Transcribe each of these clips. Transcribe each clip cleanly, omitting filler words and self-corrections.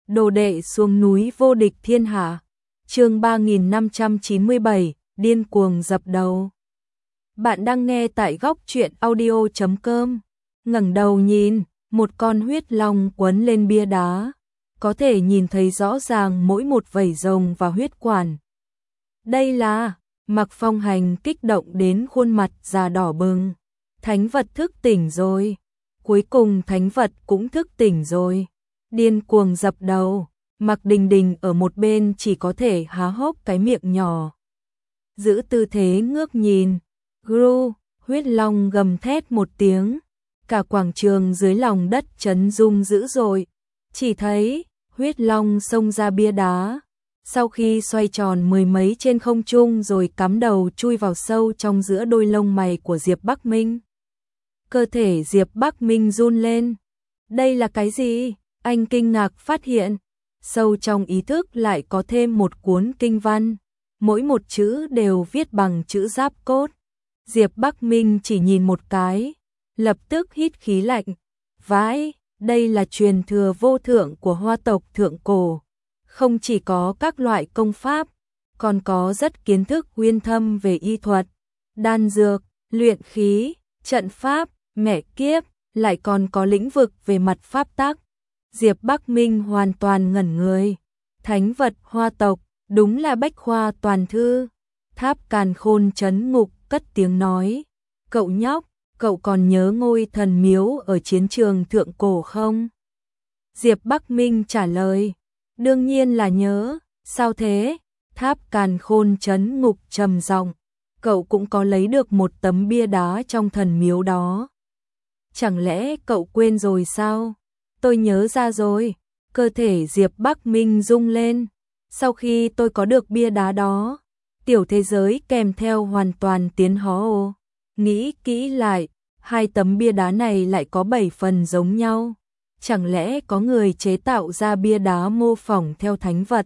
Đồ đệ xuống núi vô địch thiên hạ. Chương 3597, điên cuồng dập đầu. Bạn đang nghe tại góc truyện audio.com. Ngẩng đầu nhìn, một con huyết long quấn lên bia đá, có thể nhìn thấy rõ ràng mỗi một vảy rồng và huyết quản. Đây là, Mạc Phong Hành kích động đến khuôn mặt già đỏ bừng. Thánh vật thức tỉnh rồi. Cuối cùng thánh vật cũng thức tỉnh rồi. Điên cuồng dập đầu, Mạc Đình Đình ở một bên chỉ có thể há hốc cái miệng nhỏ. Giữ tư thế ngước nhìn. Gru, huyết long gầm thét một tiếng. Cả quảng trường dưới lòng đất chấn rung dữ dội. Chỉ thấy, huyết long xông ra bia đá. Sau khi xoay tròn mười mấy trên không trung rồi cắm đầu chui vào sâu trong giữa đôi lông mày của Diệp Bắc Minh. Cơ thể Diệp Bắc Minh run lên. Đây là cái gì? Anh kinh ngạc phát hiện, sâu trong ý thức lại có thêm một cuốn kinh văn, mỗi một chữ đều viết bằng chữ giáp cốt. Diệp Bắc Minh chỉ nhìn một cái, lập tức hít khí lạnh. Vãi, đây là truyền thừa vô thượng của Hoa tộc thượng cổ. Không chỉ có các loại công pháp, còn có rất kiến thức uyên thâm về y thuật, đan dược, luyện khí, trận pháp, mẹ kiếp, lại còn có lĩnh vực về mặt pháp tắc. Diệp Bắc Minh hoàn toàn ngẩn người. Thánh vật Hoa tộc, đúng là bách khoa toàn thư. Tháp Càn Khôn trấn ngục cất tiếng nói. Cậu nhóc, cậu còn nhớ ngôi thần miếu ở chiến trường thượng cổ không? Diệp Bắc Minh trả lời. Đương nhiên là nhớ, sao thế? Tháp Càn Khôn trấn ngục trầm giọng. Cậu cũng có lấy được một tấm bia đá trong thần miếu đó. Chẳng lẽ cậu quên rồi sao? Tôi nhớ ra rồi. Cơ thể Diệp Bắc Minh rung lên. Sau khi tôi có được bia đá đó, tiểu thế giới kèm theo hoàn toàn tiến hóa. Nghĩ kỹ lại, hai tấm bia đá này lại có 7 phần giống nhau. Chẳng lẽ có người chế tạo ra bia đá mô phỏng theo thánh vật?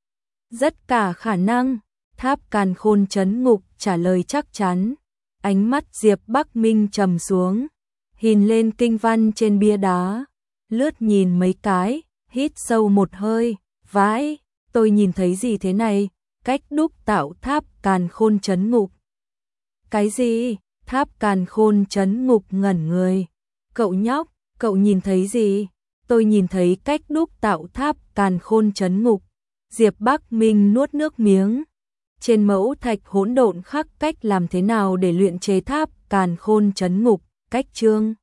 Rất cả khả năng. Tháp Càn Khôn trấn ngục trả lời chắc chắn. Ánh mắt Diệp Bắc Minh trầm xuống, nhìn lên kinh văn trên bia đá, lướt nhìn mấy cái, hít sâu một hơi. Vãi, tôi nhìn thấy gì thế này? Cách đúc tạo tháp Càn Khôn trấn ngục. Cái gì? Tháp Càn Khôn trấn ngục ngẩn người. Cậu nhóc, cậu nhìn thấy gì? Tôi nhìn thấy cách đúc tạo tháp Càn Khôn trấn ngục. Diệp Bắc Minh nuốt nước miếng. Trên mẫu thạch hỗn độn khắc cách làm thế nào để luyện chế tháp Càn Khôn trấn ngục, cách chương.